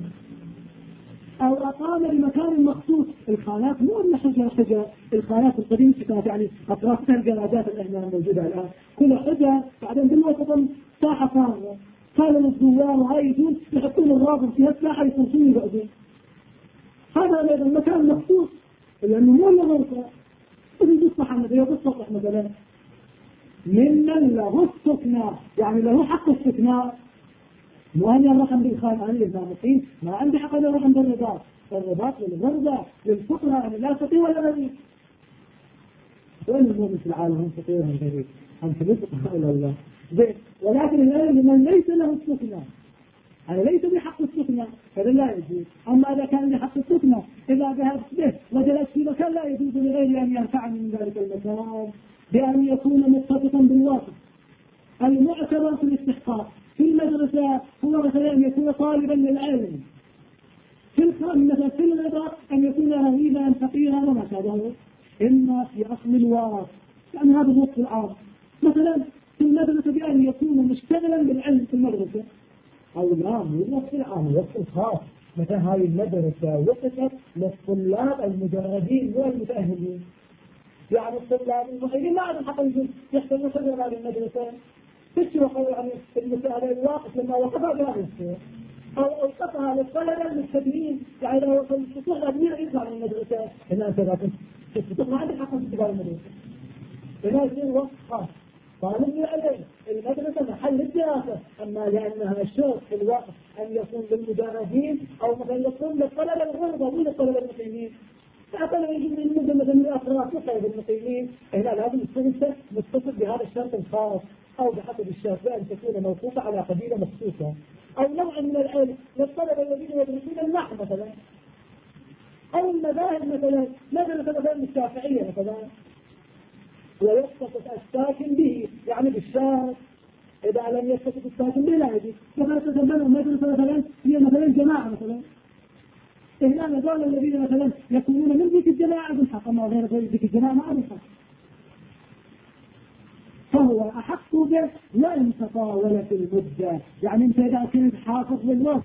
أو أقام بمكان مخصوص الخانات مو أن حجر الخانات القديمة كانت يعني أطرافها الجرادات الأهنان موجودة الآن كل حجر بعدين بالوسط ساحة فارغة كانوا الزوار وعايزون يحطون الراغب في هالساحة يصرفون بعدين هذا أيضا مكان مخصوص لأنه مو إلا غرفة يريد الصحة مثلا يريد السطح مثلا ممن له السكنى يعني له حق السكنى وأن الرقم بالخان عن الإمامتين ما عندي حق أن الرقم بالرباط الرباط للغربة للفقراء أنا لا أستطيع ولا غريب وين المؤمن في العالم هم فقير هم غريب هم كبير إلى الله ولكن الآن لمن ليس له السكنى أنا ليس بحق السكنى هذا لا يجوز أما إذا كان بحق السكنى إذا ذهبت به وجلست في مكان لا يجوز لغير أن ينفعني من ذلك المكان بأن يكون متفقا بالواقع المعتبر في الاستحقاق في المدرسة هو مثلا أن يكون طالبا للعلم في مثلا في الرضا أن يكون رهيبا فقيرا وما شابهه إما في أصل الواقع يعني هذا الوصف العام مثلا في المدرسة بأن يكون مشتغلا بالعلم في المدرسة أو لا مو الوصف العام الوصف الخاص مثلا هذه المدرسة وصفت للطلاب المجردين والمتأهلين يعني الطلاب المؤهلين ما عندهم حق يحصلوا شغل هذه المدرسة تشرحوا يعني المسألة الواقف لما وقفها بهذا الشيء أو أوقفها للطلبة المستدين يعني لو وصل الشيخ أدمير يطلع من المدرسة هنا أنت ذاك الشيخ ما عندك حق تبقى المدرسة هنا يصير وقف خاص طالب العلم المدرسة محل الدراسة أما لأنها الشرط في الوقف أن يكون للمجردين أو مثلا يكون للطلبة الغربة مو للطلبة المقيمين فأقل يجب أن يمد مثلا من الأفراد وقيد المقيمين هنا لازم السنسة متصل بهذا الشرط الخاص أو بحسب الشرط بأن تكون موقوفة على قبيلة مخصوصة أو نوع من العلم للطلبة الذين يدرسون النحو مثلا أو المذاهب مثلا مثلا الشافعية مثلا، ويختص الساكن به يعني بالشاذ، إذا لم يختص الساكن به لا يجوز. مثلا تتبنوا مدرسة مثلا هي مثلا جماعة مثلا، هنا هذول الذين مثلا يكونون من ذيك الجماعة بالحق، أما غير ذيك الجماعة ما بالحق، فهو أحق به وإن تطاولت المدة. يعني أنت إذا كنت حافظ للوقت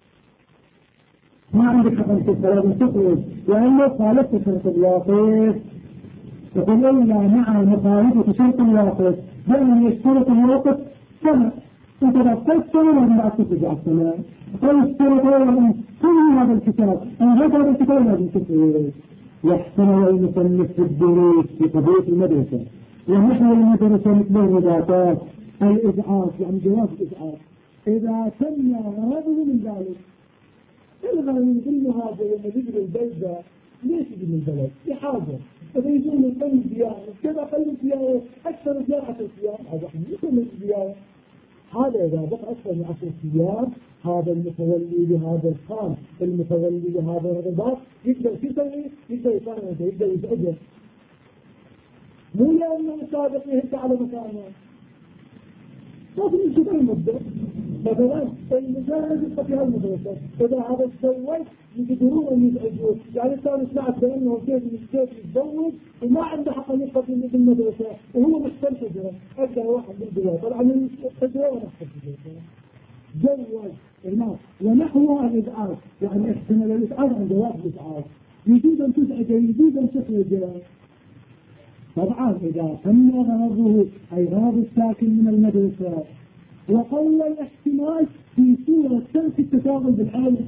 ما عندك حق في الصلاة تخرج، وإلا خالفت شرط الواقف، تقول إلا مع مخالفة شرط الواقف بأن يشترط الوقت سنة، أنت بقيت سنة ولا ما ترجع السنة، أو اشترط أولا كل هذا الكتاب أو هذا الكتاب لازم تفعل. يحتمل المصنف في الدروس في قضية المدرسة ونحن المدرسة مثل الرباطات الإزعاج، يعني جواز الإزعاج إذا تم غرضه من ذلك. الغرض كل هذا لما يجري البلدة ليش يجي من البلد؟ لحاجة، إذا يجون من قلب الزيارة كذا قلب الزيارة أكثر زيارة 10 أيام، هذا يكون الزيارة هذا إذا بقى أكثر من 10 أيام هذا المتولي لهذا الخان المتولي لهذا الرباط يقدر يسوي، يقدر يفرغ، يقدر يزعجه، مو لأنه سابق يهد على مكانه، لكن يشوف المدة مثلا المجال يبقى في هالمدرسة إذا هذا تزوج يقدرون أن يزعجوه، يعني كان سمعت بأنه كيف يتزوج وما عنده حق أن يبقى في المدرسة وهو محتل حجرة، أكثر واحد بالدواء طبعا من الحجرة ونحن حجرة زوج الناس ونحو الإزعاج، يعني احتمال الإزعاج عند واحد الإزعاج يجوز أن تزعج يجوز أن تخرج. طبعا إذا تم غرضه أي غرض الساكن من المدرسة وقل الاحتمال في صورة ترك التشاغل بالعالم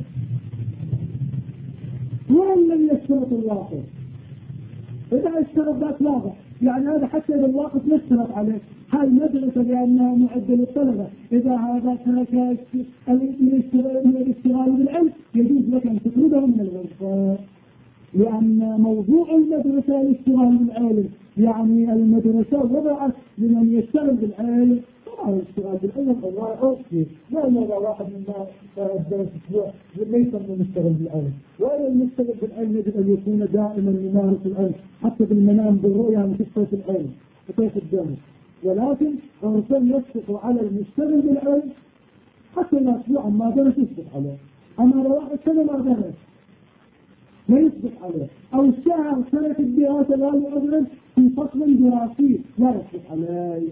وإن لم يشترط الواقف، إذا اشترط ذات واضح، يعني هذا حتى إذا الواقف يشترط عليه هاي مدرسة لأنها معدل الطلبة، إذا هذا ترك الاشتغال بالعلم يجوز لك أن تطرده من الغرفة، لأن موضوع المدرسة الاشتغال بالعلم، يعني المدرسة وضعت لمن يشتغل بالعلم، طبعا الاشتغال بالعلم الله أوصي، لا مرة واحد منا الدرس أسبوع ليس من يشتغل بالعلم، وإلا المشتغل بالعلم يجب أن يكون دائما يمارس العلم حتى بالمنام بالرؤيا من قصة العلم وكيف الدم، ولكن الرسول يشفق على المشتغل بالعلم حتى الأسبوع ما درس يشفق عليه، أما لو واحد سنة ما درس لا يصبح عليه، أو شهر سنة الدراسة لا يعذر في فصل دراسي لا يصبح عليه،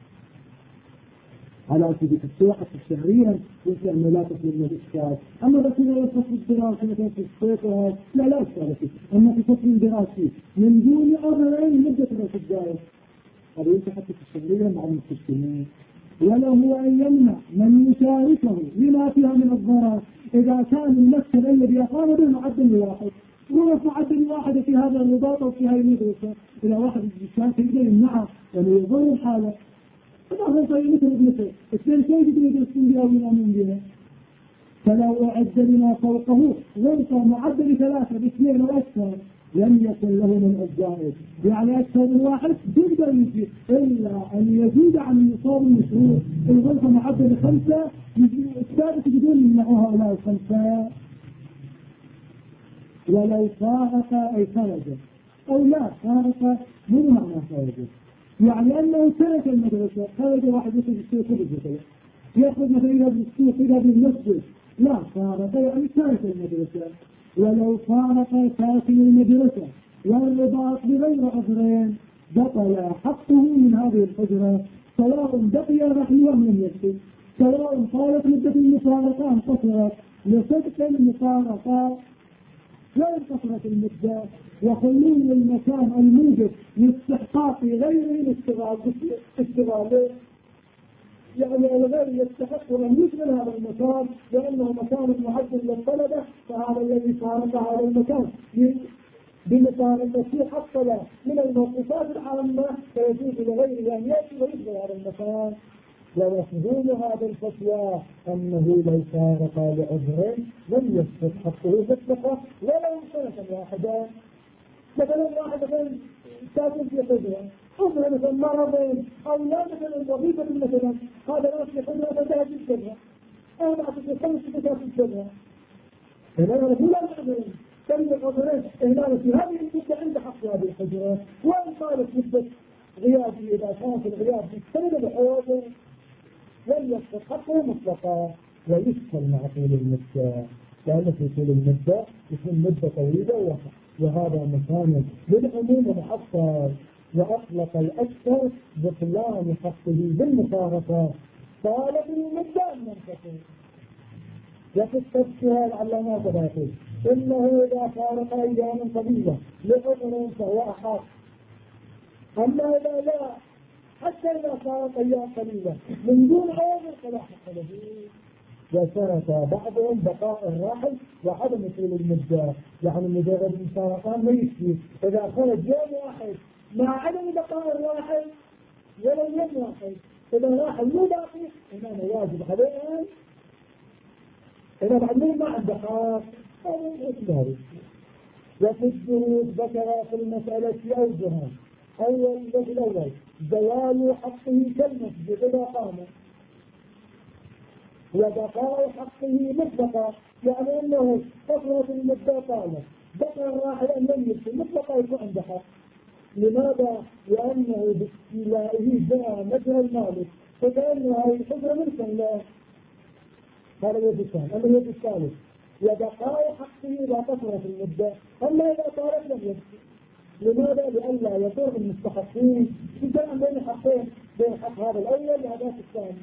على سبيل السواقة الشهرية يمكن أن لا تصل من الإشكال، أما بس إذا الفصل الدراسي مثلا في الصيف لا إشكال فيه، أما في فصل دراسي من دون عذرين مدة الدراسة هذا يمكن حتى في الشهرية مع المستشفيين. وله أن يمنع من يشاركه لما فيها من الضرر إذا كان المسكن الذي يقام به معدل واحد، وهو معدل واحد في هذا الرباط أو في هذه المدرسة، إذا واحد يشارك يقدر يمنعه يعني يضر الحالة، فنحن طيب مثل ابنته اثنين كيف يدرسون بها وينامون بها، فلو أعد لما فوقه غرفة معدل 3 باثنين وأكثر لم يكن له من الزائد، يعني أكثر من واحد يقدر يجي إلا أن يزيد عن النصاب المشروع، الغرفة معدل 5 الثابت يجدون يمنعوا هؤلاء 5 ولو فارق أي خرج أو لا فارق مو معنى خرج، يعني أنه ترك المدرسة خرج واحد يخرج السوق مثلا يأخذ مثلا إلى السوق إلى المسجد لا فارق يعني ترك المدرسة، ولو فارق ساكن المدرسة والرباط بغير عذرين بطل حقه من هذه الحجرة سواء بقي رحمه أم لم يبقي، سواء طالت مدة المفارقة أم قصرت لصدق المفارقة لا انقصرت المدة، وخلون المكان الموجب لاستحقاق غيره استغلاله، يعني الغير يستحق أن يشغل هذا المكان لأنه مكان معد للطلبة، فهذا الذي فارق هذا المكان بمفارقته حصل من الموقفات العامة فيجوز لغيره أن يأتي ويشغل هذا المكان. ومفهوم هذا الفتوى أنه لو فارق لعذر لم يسقط حقه مطلقا ولو سنة واحدة، مثلا واحد مثلا ساكن في حجرة عذر مثلا مرضين أو لا مثلا وظيفة مثلا هذا ناس في حجرة فانتهت الشبهة أو ناس في 5 سنوات الشبهة، فلا نقول العذرين تلقى مثلا هنا في هذه المدة عند حق هذه الحجرة، وإن طالت مدة غيابي إذا كانت الغياب مستند بحوض لم يسقط حقه مطلقا، ويسهل مع طول المدة، لأن في طول المدة يكون مدة طويلة وهذا مكان للعموم محصل، وأطلق الأكثر بطلان حقه بالمفارقة طالت المدة أن ينفصل. وفي التفسير العلامات يقول إنه إذا فارق أيام طويلة لعذر فهو أحق، أما إذا لا حتى إذا فارق أيام قليلة من دون عذر فلا حق له. وشرط بعضهم بقاء الراحل وعدم طول المدة، يعني مجرد المفارقان ما يكفي، إذا خرج يوم واحد مع عدم بقاء الراحل ولو يوم واحد، إذا الراحل مو باقي إمامه واجب عليه إذا بعد ما عنده خاص هذا الإسلام. وفي الدروس ذكر في المسألة أوجها. أول الأول زوال حقه كالمسجد إذا قام، وبقاء حقه مطلقا، يعني أنه فترة المدة طالت بقى الراحل أن لم يكن مطلقا يكون عنده حق. لماذا؟ لأنه باستيلائه جاء مجرى المالك، فكأنه هذه الحجرة ملكا له. هذا الوجه الثاني. أما الوجه الثالث وبقاء حقه إذا فترة المدة، أما إذا طالت لم يبقى. لماذا؟ لئلا يضر المستحقين في جمع بين حقين، بين حق هذا الأول وهذا الثاني.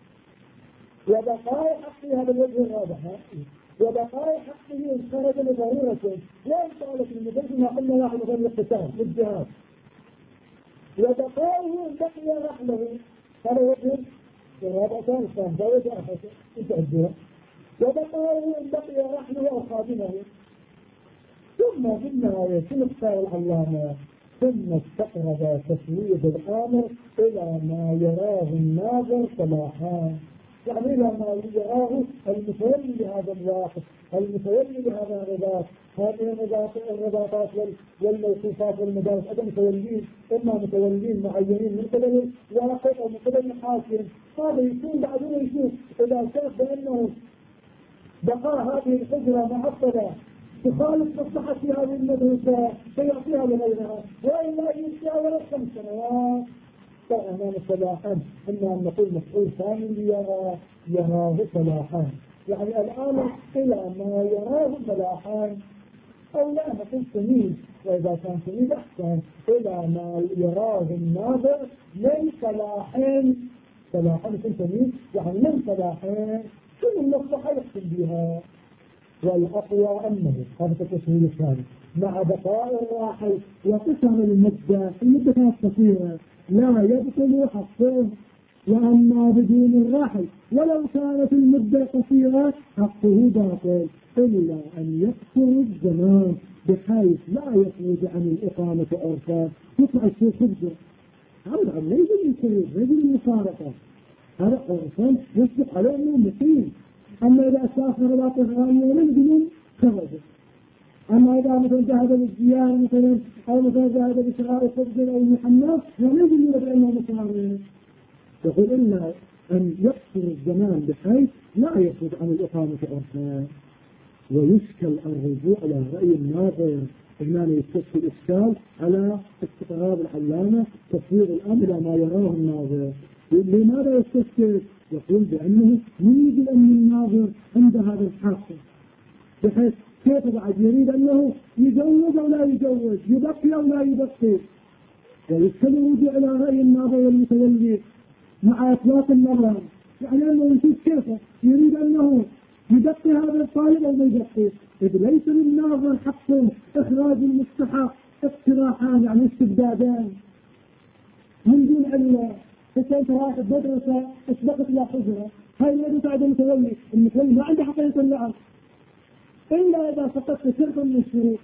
وبقاء حقه هذا الوجه الرابع، وبقاء حقه إن خرج لضرورة وإن طالت المدة ما قلنا له غير الاقتتال للجهاد. وبقاؤه إن بقي رحله هذا وجه الرابع ثاني زوج أخذ انتهى. وبقاؤه إن بقي رحله أو خادمه. ثم في النهاية في نقطة العلامة ثم استقرب تسويد الآمر إلى ما يراه الناظر صلاحا، يعني إلى ما يراه المتولي لهذا الواقف، المتولي لهذا الرباط، هذه الرباطات والموقوفات والمدارس هذا متولين، إما متولين معينين من قبل الواقف أو من قبل الحاكم. هذا يكون بعدين يشوف إذا شاف بأنه بقاء هذه الحجرة معطلة تخالف مصلحة في هذه المدرسة فيعطيها لغيرها، وإلا يمشيها ولو 5 سنوات فأمام صلاحا. إما أن نقول مفعول ثاني يراه صلاحا، يعني الآن إلى ما يراه صلاحا، أو لا نقول سميد، وإذا كان سميد أحسن إلى ما يراه الناظر من صلاحين. صلاحين يكون سميد يعني من صلاحين شو المصلحة يحكم بها. والأقوى أنه هذا التسويل الثاني مع بقاء الراحل وقسم المدة كانت قصيرة لا يبطل حقه، وأما بدون الراحل ولو كانت المدة قصيرة حقه باطل إلا أن يقصر الزمان بحيث لا يخرج عن الإقامة عرفا يطلع الشيء خبزه. هذا ليس بالسيد ليس بالمفارقة، هذا عرفا يصدق عليه أنه مقيم. أما إذا سافر لا تغاني ولم يجب خرجه. أما إذا مثلا ذهب للزيارة مثلا أو مثلا ذهب لشراء خبز أو محمد ولم يجب بأنه مسافر، يقول إلا أن يقصر الزمان بحيث لا يخرج عن الإقامة عرفا. ويشكل الرجوع إلى رأي الناظر، هنا يستشفي الإشكال على استقرار العلامة تفويض الأمر إلى ما يراه الناظر. لماذا يستشكل؟ يقول بأنه يوجد أن الناظر عند هذا الحق، بحيث كيف بعد يريد أنه يجوز أو لا يجوز، يبقي أو لا يبقي. ويشكل الرجوع إلى رأي الناظر والمتولي مع إطلاق النظر، يعني أنه يشوف كيف يريد أنه يبقي هذا الطالب أو ما يبقي، إذ ليس للناظر حق إخراج المستحق اقتراحان يعني استبدادان من دون علة. فكنت واحد مدرسة اسبقت إلى حجرة، هاي المدرسة عند المتولي ما عنده حق يطلعها إلا إذا فقدت شرطا من الشروط.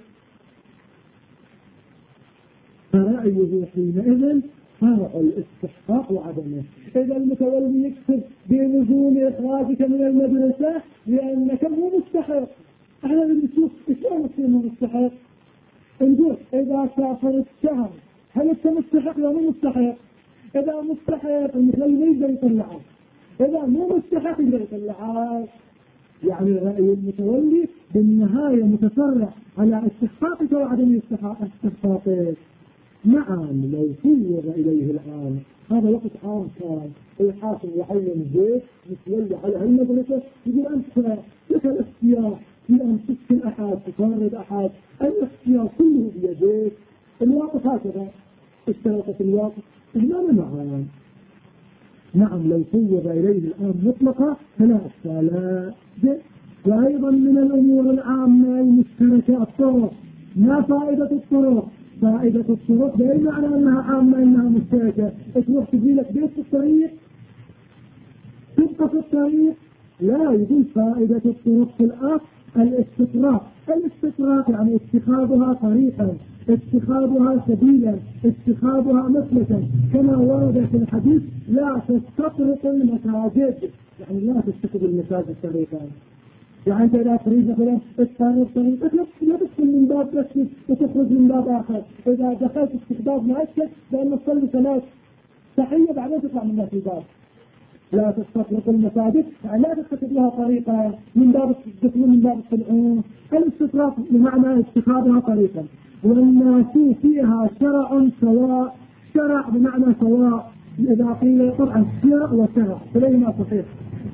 فرأيه حينئذ فرع الاستحقاق وعدمه. إذا المتولي يكتب بلزوم إخراجك من المدرسة لأنك مو مستحق، احنا بنشوف شلون تصير مو مستحق. نقول إذا سافرت شهر هل أنت مستحق ولا مو مستحق؟ إذا مستحق المتولي ما يقدر يطلعه، إذا مو مستحق يقدر يطلعه. يعني رأي المتولي في النهاية متفرع على استحقاقك وعدم استحقاقك. نعم لو صور إليه الآن هذا وقت عام كان الحاكم يعين زيت يتولى على هالمدرسة يقول أنت لك الاختيار في أن تسكن أحد تفرد أحد، الاختيار كله بيديك. الواقف هكذا اشترطت الواقف هنا معا. نعم لو صور إليه الآن مطلقة فلا أشكال. وأيضا من الأمور العامة المشتركة الطرق. ما فائدة الطرق؟ فائدة الطرق بأي معنى أنها عامة أنها مشتركة؟ تروح تجي لك بيت في الطريق تبقى في الطريق؟ لا، يقول فائدة الطرق في الأصل الاستطراق. الاستطراق يعني اتخاذها طريقا، اتخاذها سبيلا، اتخاذها مسلكا، كما ورد في الحديث لا تستطرق المساجد، يعني لا تتخذ المساجد طريقا. يعني انت اذا تريد مثلا تستطرق طريقك لا تدخل من باب مسجد وتخرج من باب اخر. اذا دخلت استخدام مؤكد بان تصلي صلاه تحيه بعدين تطلع من نفس الباب. لا تستطرق المساجد يعني لا تتخذ لها طريقة من باب الدخول من باب الطلعون. الاستطراق بمعنى اتخاذها طريقا. والناس فيها شرع سواء، شرع بمعنى سواء. إذا قيل طبعا شرع وشرع فليهما صحيح.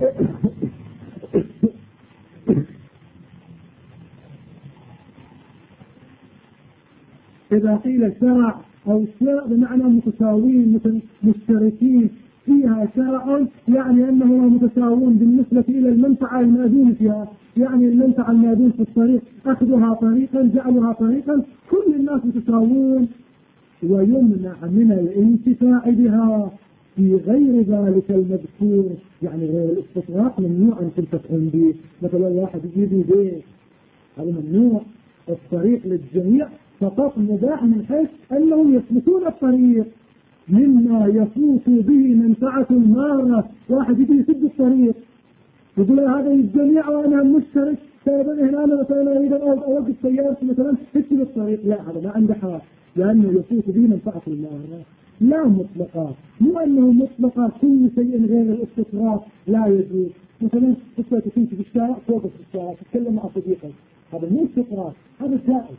إذا قيل شرع أو شرع بمعنى متساوين مشتركين فيها شرع، يعني أنهم متساوون بالنسبة إلى المنفعة المأذون فيها. يعني المنفعة المأذون في الطريق أخذها طريقا جعلها طريقا، كل الناس متساوون. ويمنع من الانتفاع بها في غير ذلك المذكور، يعني غير الاستطراق ممنوع أن تنتفعون به. مثلا واحد يجيب بيت هذا ممنوع. الطريق للجميع فقط مباح من حيث أنهم يسلكون الطريق مما يفوت به منفعة مارة. واحد يجي يسد الطريق يقول هذا للجميع وأنا مشترك، فإذا هنا أنا مثلا أريد أن أوقف سيارتي مثلا تسد الطريق، لا هذا ما عنده حق لأنه يفوت به منفعة مارة. لا مطلقات، مو أنه مطلقات كل شيء غير الاستطراق لا يجوز. مثلا تسوي تمشي في الشارع توقف في الشارع تتكلم مع صديقك، هذا مو استطراق، هذا جائز.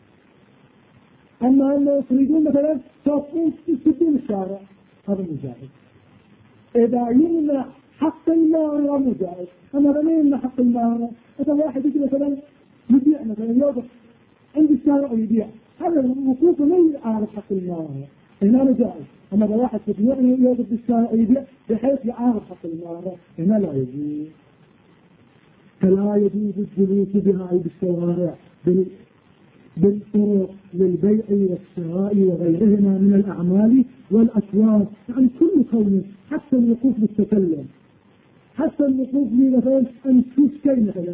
أما أنه تريدون مثلا توقفون تسدون الشارع هذا مو جائز. إذا يمنع حق المارة مو جائز. أما إذا يمنع حق المارة، إذا واحد يجي مثلا يبيع مثلا يوقف عند الشارع ويبيع، هذا الوقوف ما يعارض حق المارة، هنا جائز. أما إذا واحد يوقف بالشارع ويبيع بحيث يعارض حق المارة هنا لا يجوز. فلا يجوز الجلوس بها أي بالشوارع بالطرق للبيع والشراء وغيرهما من الأعمال والأسواق، يعني كل كون، حتى الوقوف بالتكلم، حتى الوقوف مثلا أن تشوف شيء مثلا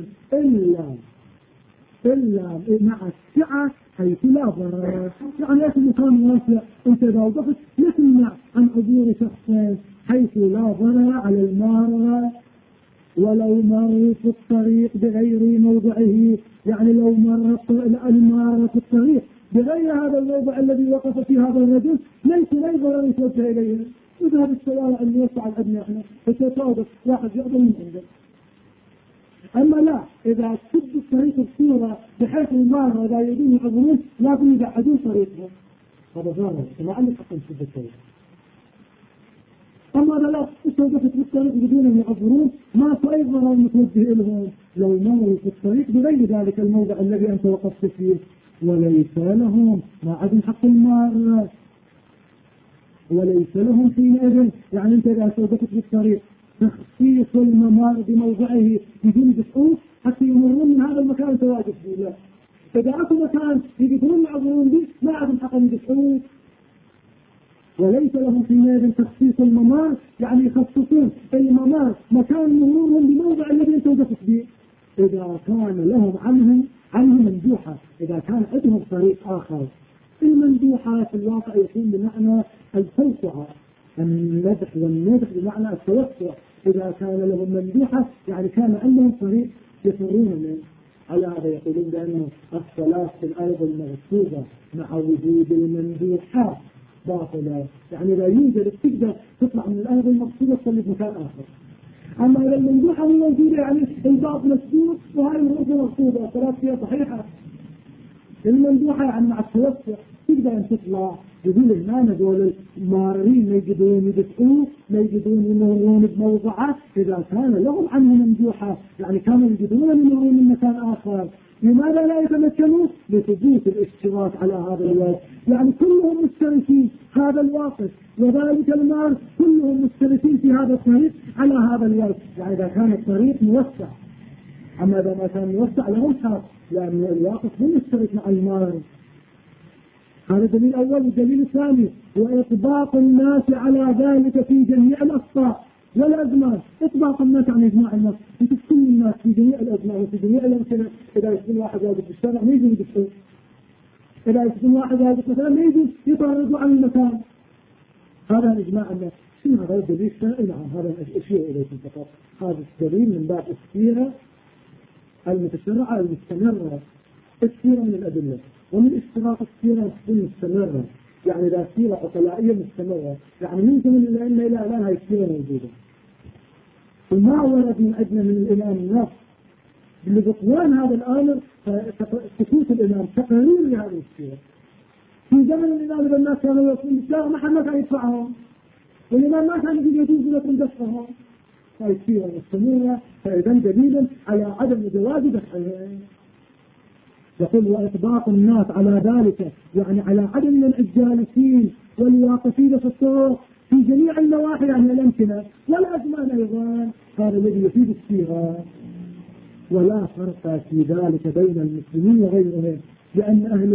إلا مع السعة حيث لا ضرر. يعني ليس المكان واسع، أنت إذا وقفت لا تمنع عن عبور شخصين حيث لا ضرر على المارة ولو مر في الطريق بغير موضعه. يعني لو مر المار في الطريق بغير هذا الموضع الذي وقف فيه هذا الرجل ليس ضرر يتوجه إليه. يذهب الشوارع الموسعة الأدنى احنا فتتوقف واحد يقبل من عنده. أما لا، إذا تسد الطريق بصورة بحيث المار لا يدين يعبرون لازم يبعدون طريقهم، هذا ضرر ما عندك حق تسد الطريق. أما لا توقفت بالطريق بدون أن يعبرون ما في أي ضرر متوجه لهم لو مروا في الطريق بغير ذلك الموضع الذي أنت وقفت فيه، وليس لهم ما عدم حق المار وليس لهم حينئذ. يعني أنت إذا توقفت بالطريق تخصيص الممار بموضعه بدون دفعوه حتى يمرون من هذا المكان أنت واقف فيه، لا. إذا أكو مكان يقدرون يعبرون به ما عدم حق يدفعوه. وليس لهم حينئذ تخصيص الممار، يعني يخصصون الممار مكان مرورهم بموضع الذي انت وقفت به. إذا كان لهم عنه مندوحة، إذا كان عندهم طريق آخر. المندوحة في الواقع يكون بمعنى التوسعة، الندح والندح بمعنى التوسع. إذا كان لهم مندوحة يعني كان عندهم طريق يفرون منه. على هذا يقولون بأنه الصلاة في الأرض المغصوبة مع وجود المندوحات باطلة، يعني لا يوجد تقدر تطلع من الأرض المقصودة تصلي في مكان آخر. أما إذا المندوحة موجودة يعني البعض مسدود وهاي الغرفة مقصودة الصلاة فيها صحيحة. الممدوحة يعني مع التوسع تقدر أن تطلع يقول هنا دول المارين ما يجدون يدفعوا ما يجدون يمرون بموضعات إذا كان لهم عنه ممدوحة يعني كانوا يجدون يمرون من مكان آخر. لماذا لا يتمكنوا؟ لثبوت الاشتراك على هذا الوقت. يعني كلهم مشتركين هذا الواقف وذلك المار كلهم مشتركين في هذا الطريق على هذا الوقت. يعني إذا كان الطريق موسع، أما إذا ما كان موسع لهم حق لأن الواقف هم مشترك مع المار. هذا الدليل الأول. والدليل الثاني هو إطباق الناس على ذلك في جميع الأخطاء والأزمان. إطباق الناس عن إجماع الناس في كل الناس في جميع الأزمان وفي جميع الأمكنة. إذا يسكن واحد واقف في الشارع ما يجوز يدخل، إذا يسكن واحد واقف مثلا ما يجوز يطردوا عن المكان. هذا إجماع الناس. شنو هذا الدليل الثاني؟ نعم هذا الشيء إليكم فقط. هذا الدليل من باب السيرة المتشرعة المستمرة. السيرة من الأدلة ومن اشتراط السيرة المستمرة يعني لا سيرة عقلائية مستمرة يعني من زمن الأئمة إلى الآن هاي السيرة موجودة. وما ورد من أجل من الإمام النص لبطلان هذا الأمر سكوت الإمام تقرير لهذه السيرة. في زمن الإمام إذا الناس كانوا يصلون بالشارع ما حد ما كان يدفعهم والإمام ما كان يجوز لكم دفعهم. هاي السيرة مستمرة فإذا دليل على عدم جواز دفعهم. يقول وإطباق الناس على ذلك يعني على عدم من الجالسين والواقفين في الطرق في جميع النواحي يعني الأمكنة والأزمان أيضا. هذا الذي يفيد السيرة. ولا فرق في ذلك بين المسلمين وغيرهم لأن لأهل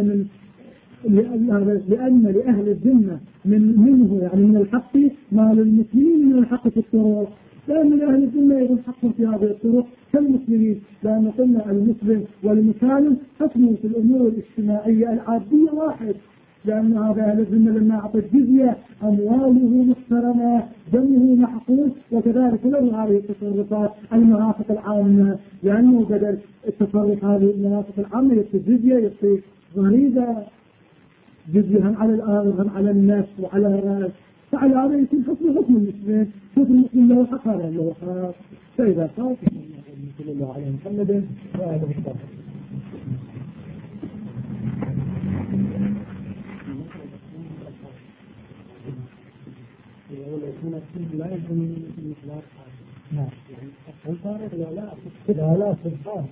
الذمة منه يعني من الحق ما للمسلمين من الحق في الطرق. لأن لأهل الذمة يكون حق في هذه الطرق كالمسلمين. لأن قلنا المسلم والمسالم حكمه في الأمور الاجتماعية العادية واحد. لأن هذا أهل الذمة لما أعطى الجزية أمواله محترمة دمه محفوظ وكذلك له هذه التصرفات المناطق العامة لأنه بدل التصرف هذه المناطق العامة يعطي الجزية يعطي غريزة جزية هم على الأرض هم على النفس وعلى الرأس. فعلى هذا يكون حكم المسلم. شوف المسلم له حق هذا له حق. فإذا صار صلى الله عليه محمد وآله الطاهرين. لا يلزم المطلق. نعم. الطارق لا سبحان.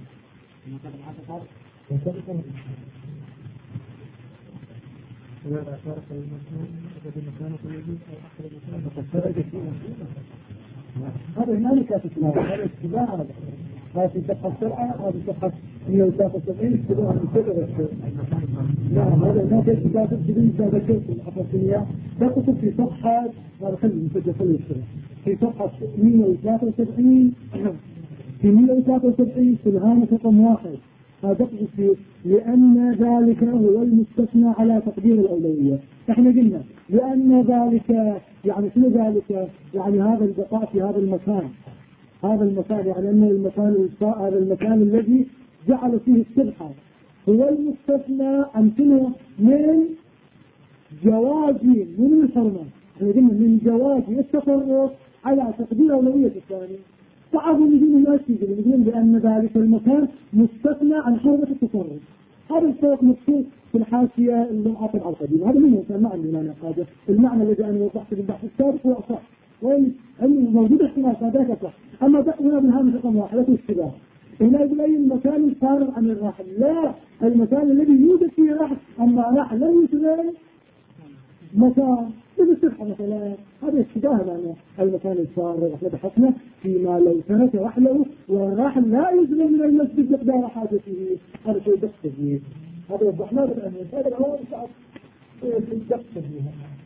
وإذا أشارك المكان بمكانه يجوز أو أخر المكان هذا هنالك استثناء. هذا استثناء هذا يتفق سرعة هذا يتفق 173 استثناء من كل نعم هذا هناك استثناء بدون ذكر في الأفريقية تقصد في صفحة هذا خلي المسجل خلي يشتغل في صفحة 173 في 173 في الهامة رقم 1 هذا فيه لأن ذلك هو المستثنى على تقدير الأولوية. احنا قلنا لأن ذلك يعني شنو ذلك؟ يعني هذا البقاء في هذا المكان. هذا المكان يعني أن المكان هذا المكان الذي جعل فيه السبحة هو المستثنى أمكنه من جواز من الحرمة. احنا قلنا من جواز التصرف على تقدير أولوية الثاني. بعضهم يقولون الناس يقولون بأن ذلك المكان مستثنى عن حرمة التصرف. هذا الفرق مكتوب في الحاشية اللمعات العقدية. هذا من يسمى عندنا نقاده. المعنى الذي أنا وضحته في البحث السابق هو أصح. وإن موجود احتمال هذاك أصح. أما دخلنا بالهامش رقم 1 لا اشتباه. هنا يقول أي المكان الفارغ عن الرحل. لا المكان الذي يوجد فيه رحل أما رحل لم يشغل مكان بالصحة مثلا. هذا اشتباه لأن المكان الفارغ احنا بحثنا فيما لو ترك رحله والراحل لا يشغل من المسجد مقدار حاجته. هذا شيء دقة فيه. هذا وضحناه بالأمر. هذا هو الدقة فيها.